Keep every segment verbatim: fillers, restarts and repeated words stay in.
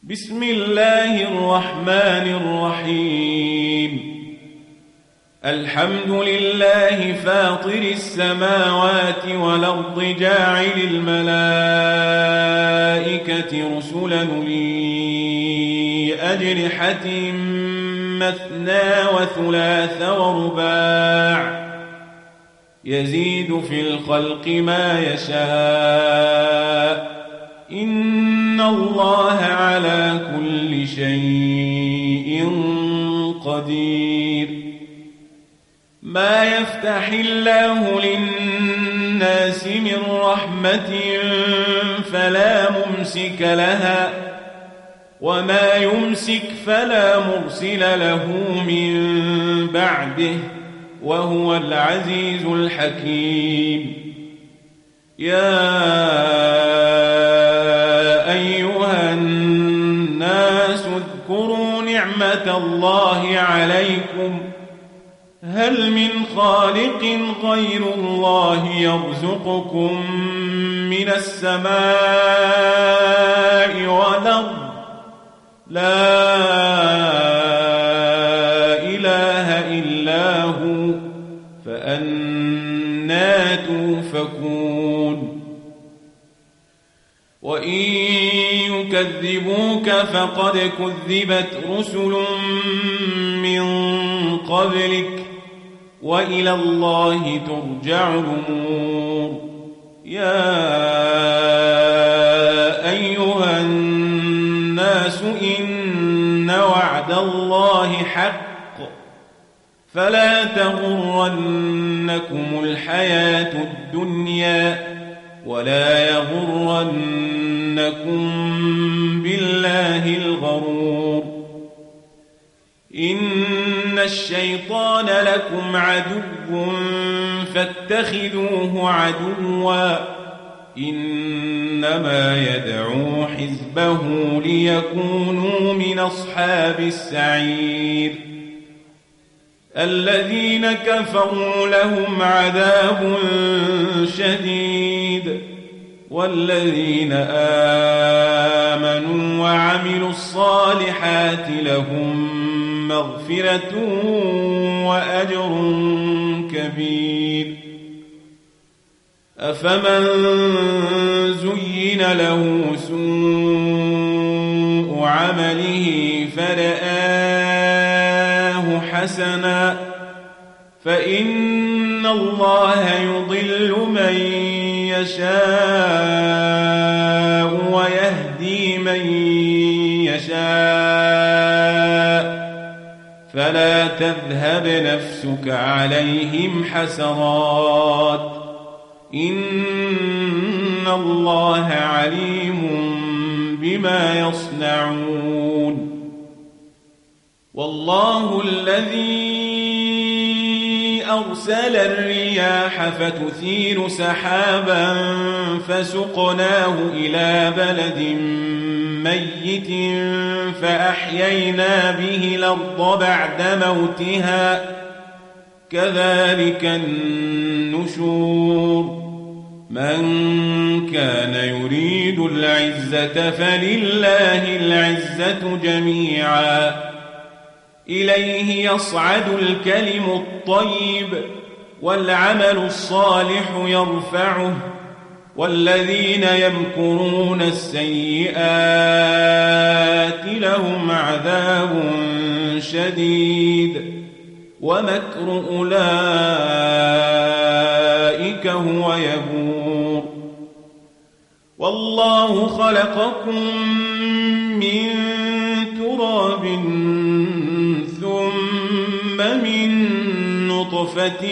بسم الله الرحمن الرحيم. الحمد لله فاطر السماوات والأرض جاعل الملائكة رسلا أولي أجنحة مثنى وثلاث ورباع يزيد في الخلق ما يشاء إن الله على كل شيء قدير. ما يفتح الله للناس من رحمة فلا ممسك لها وما يمسك فلا مرسل له من بعده وهو العزيز الحكيم. يا أيها الناس اذكروا نعمة الله عليكم هل من خالق غير الله يرزقكم من السماء والأرض لا إله إلا هو فأنى توفكون. وإن يكذبوك فقد كذبت رسل من قبلك وإلى الله ترجع الأمور. يا أيها الناس إن وعد الله حق فلا تغرنكم الحياة الدنيا ولا يغرنكم بالله الغرور. إن الشيطان لكم عدو فاتخذوه عدوا إنما يدعو حزبه ليكونوا من أصحاب السعير. الذين كفروا لهم عذاب شديد والذين آمنوا وعملوا الصالحات لهم مغفرة وأجر كبير. أفمن زين له سوء عمله فرآه حسنا فإن الله يضل من يشاء ويهدي من يشاء فلا تذهب نفسك عليهم حسرات إن الله عليم بما يصنعون. والله الذي أرسل الرياح فتثير سحابا فسقناه إلى بلد ميت فأحيينا به الأرض بعد موتها كذلك النشور. من كان يريد العزة فلله العزة جميعا إليه يصعد الكلم الطيب والعمل الصالح يرفعه والذين يمكرون السيئات لهم عذاب شديد ومكر أولئك هو يبور. والله خلقكم من تراب ثم من نطفة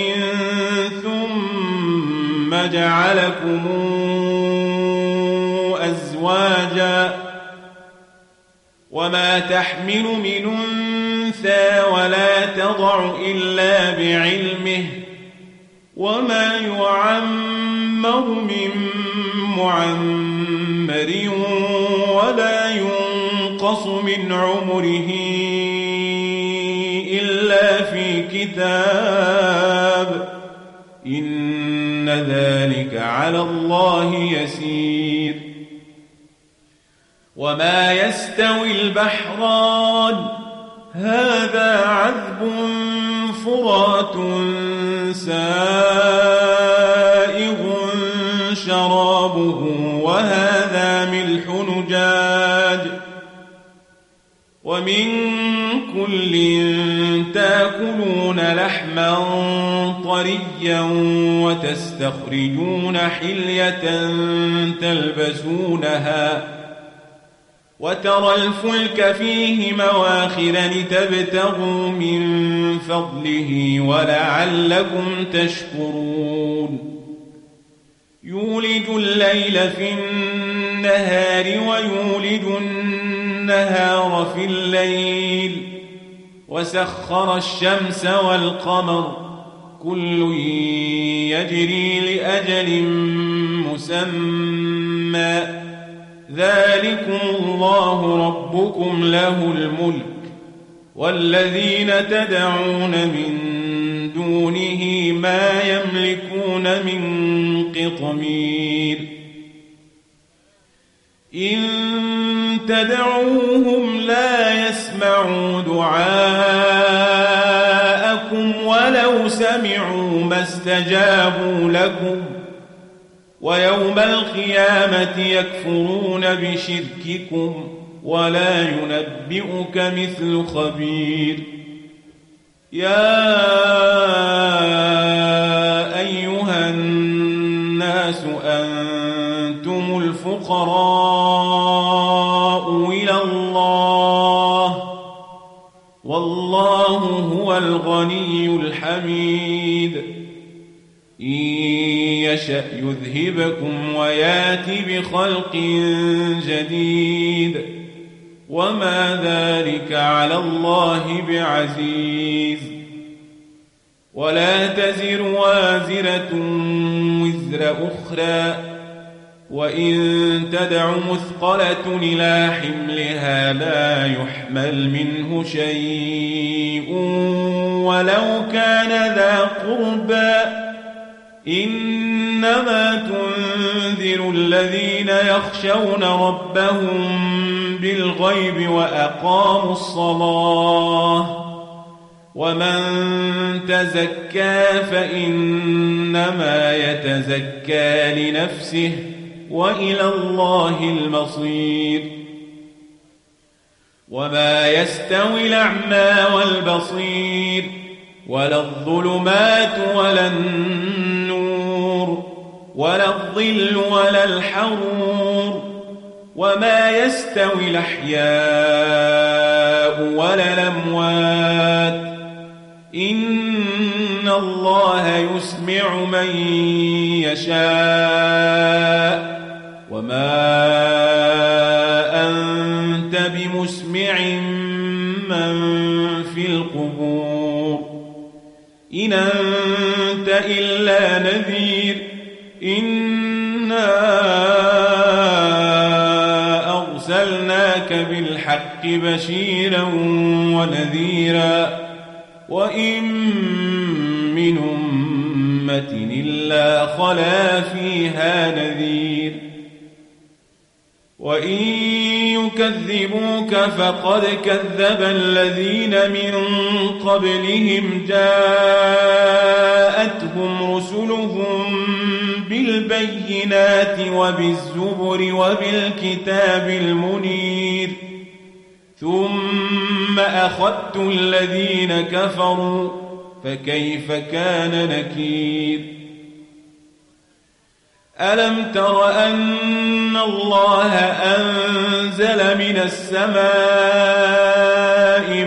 ثم جعلكم أزواجا وما تحمل من أنثى ولا تضع إلا بعلمه وما يعمر من معمر ولا ينقص من عمره إلا في كتاب إن ذلك على الله يسير. وما يستوي البحران هذا عذب فرات سائغ شرابه وهذا ملح نجاج ومن كل تاكلون لحما طريا وتستخرجون حلية تلبسونها وترى الفلك فيه مواخر لتبتغوا من فضله ولعلكم تشكرون يولج الليل في النهار ويولج النهار في الليل وسخر الشمس والقمر كل يجري لأجل مسمى ذلكم الله ربكم له الملك والذين تدعون من دونه ما يملكون من قطمير إن تدعوهم لا يسمعوا دعاءكم ولو سمعوا ما استجابوا لكم ويوم القيامة يكفرون بشرككم ولا ينبئك مثل خبير يا أيها الناس أنتم الفقراء إلى الله والله هو الغني الحميد إن يشأ يذهبكم ويات بخلق جديد وما ذلك على الله بعزيز ولا تزر وازرة وزر أخرى وإن تدع مثقلة إلى حملها لا يحمل منه شيء ولو كان ذا قربى إنما تنذر الذين يخشون ربهم بالغيب وأقاموا الصلاة ومن تزكى فإنما يتزكى لنفسه وإلى الله المصير وما يستوي الأعمى والبصير ولا الظلمات ولا النور ولا الظل ولا الحرور وما يستوي الأحياء ولا الأموات إن الله يسمع من يشاء وما أنت بمسمع من في القبور إن أنت إلا نذير إنا أرسلناك بالحق بشيرا ونذيرا وإن من أمة إلا خلا فيها نذير وإن يكذبوك فقد كذب الذين من قبلهم جاءتهم رسلهم بالبينات وبالزبر وبالكتاب المنير ثم أخذت الذين كفروا فكيف كان نكير ألم تر أن الله أنزل من السماء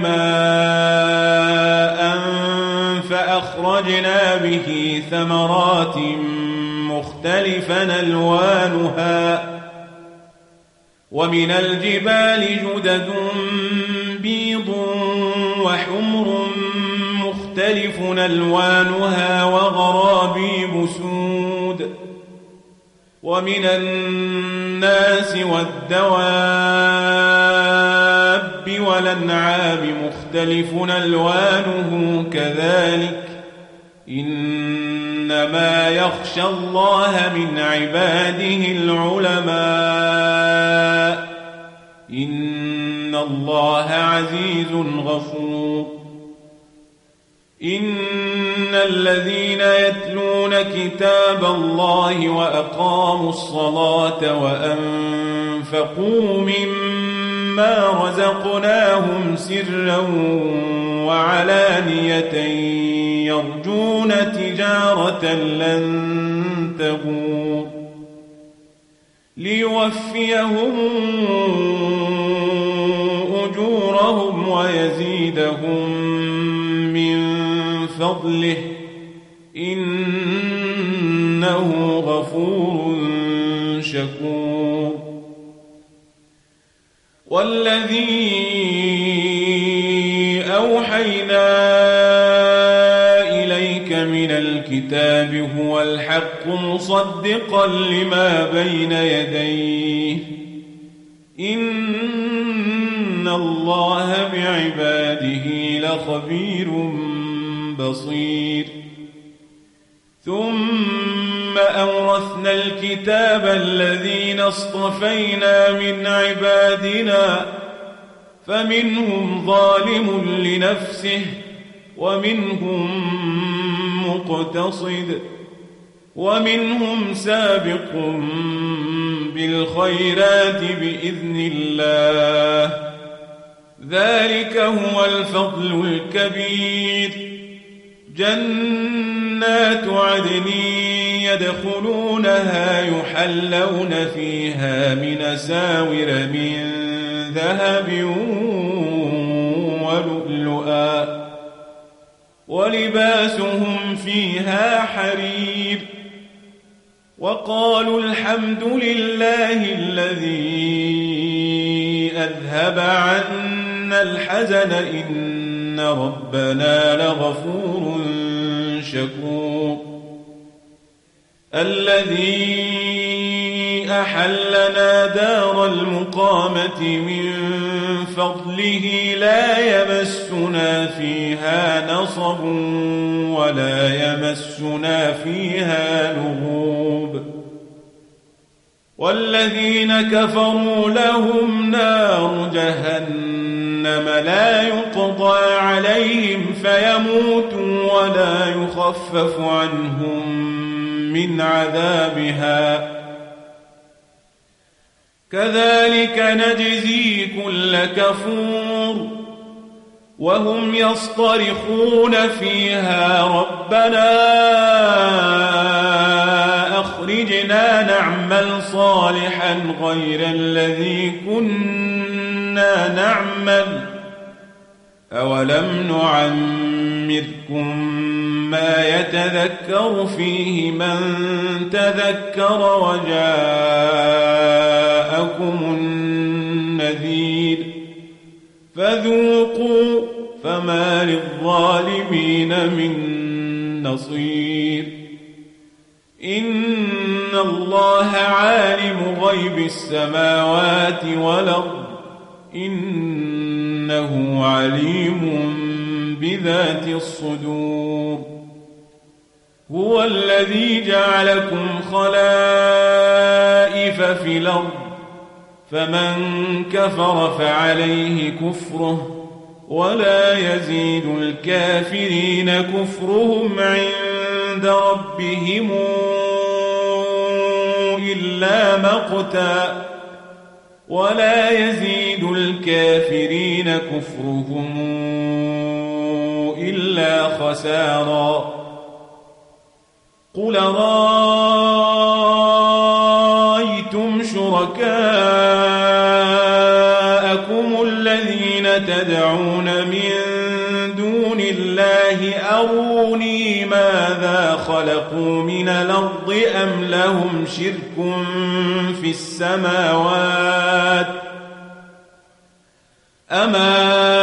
ماء فأخرجنا به ثمرات مختلفا ألوانها ومن الجبال جدد بيض وحمر مختلف ألوانها وغرابيب سود ومن الناس والدواب والأنعام مختلف ألوانه كذلك إنما يخشى الله من عباده العلماء إن الله عزيز غفور إن الذين يتلون كتاب الله وأقاموا الصلاة وأنفقوا مما رزقناهم سرا وعلانية يرجون تجارة لن تبور ليوفيهم أجورهم ويزيدهم من فضله إنه غفور شكور والذي أوحينا إليك من الكتاب هو الحق مصدقا لما بين يديه إن الله بعباده لخبير بصير ثم أورثنا الكتاب الذين اصطفينا من عبادنا فمنهم ظالم لنفسه ومنهم مقتصد ومنهم سابق بالخيرات بإذن الله ذلك هو الفضل الكبير جنات عدن يدخلونها يحلون فيها من أساور من ذهب ولؤلؤا ولباسهم فيها حرير وقالوا الحمد لله الذي أذهب عنا الحزن إن ربنا لغفور شكور الذي أحلنا دار المقامة من فضله لا يمسنا فيها نصب ولا يمسنا فيها لغوب والذين كفروا لهم نار جهنم لا يقضى عليهم فيموتوا ولا يخفف عنهم من عذابها كذلك نجزي كل كفور وهم يصطرخون فيها ربنا أخرجنا نعمل صالحا غير الذي كنا نعمل أولم نعمركم ما يتذكر فيه من تذكر وجاءكم النذير فذوقوا فما للظالمين من نصير إن الله عالم غيب السماوات والأرض إنه عليم بذات الصدور هو الذي جعلكم خلائف في الأرض فمن كفر فعليه كفره ولا يزيد الكافرين كفرهم عند ربهم إلا مقتا ولا يزيد الكافرين كفرهم إلا خسارا قل رأيتم شركاءكم الذين تدعون من دون الله أروني ماذا خلقوا من الأرض أم لهم شرك في السماوات أما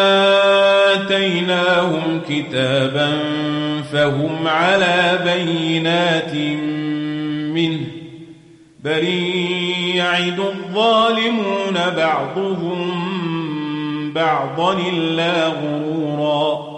آتيناهم كتابا فهم على بينات منه بل يعد الظالمون بعضهم بعضا إلا غرورا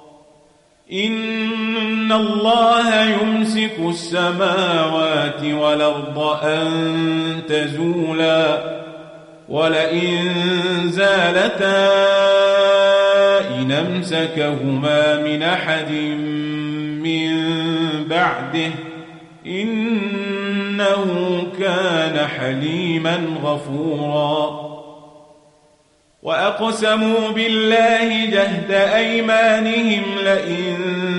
إن الله يمسك السماوات والأرض أن تزولا ولئن زالتا إن أمسكهما من أحد من بعده إنه كان حليما غفورا وأقسموا بالله جهد أيمانهم لئن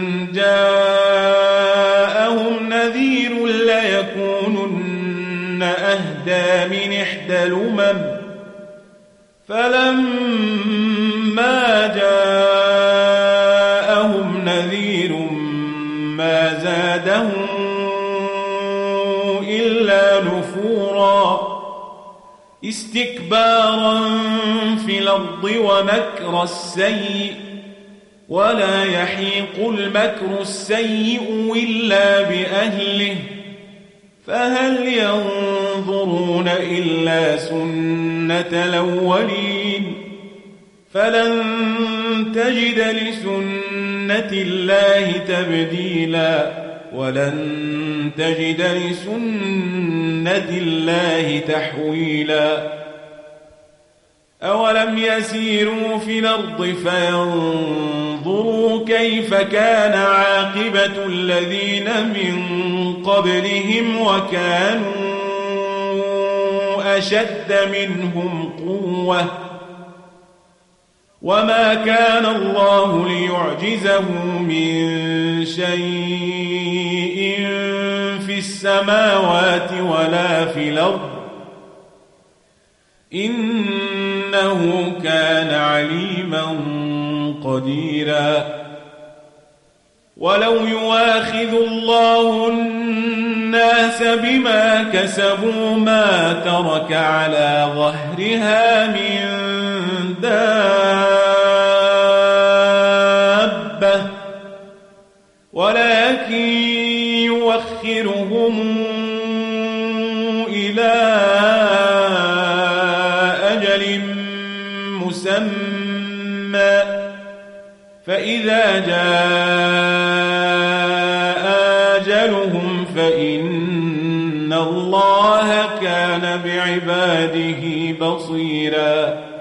جاءهم نذير ليكونن أهدى من إحدى الأمم فلما جاءهم نذير ما زادهم إلا نفورا استكبارا في الأرض ومكر السيء ولا يحيق المكر السيء إلا بأهله فهل ينظرون إلا سنة الأولين فلن تجد لسنة الله تبديلا ولن تجد لسنة الله تحويلا أولم يسيروا في الأرض فينظروا كيف كان عاقبة الذين من قبلهم وكانوا أشد منهم قوة وما كان الله ليعجزه من شيء في السماوات ولا في الأرض إنه كان عليما قديرا ولو يواخذ الله الناس بما كسبوا ما ترك على ظهرها من دابة ولكن يوخرهم إلى أجل مسمى فإذا جاء أجلهم فإن الله كان بعباده بصيرا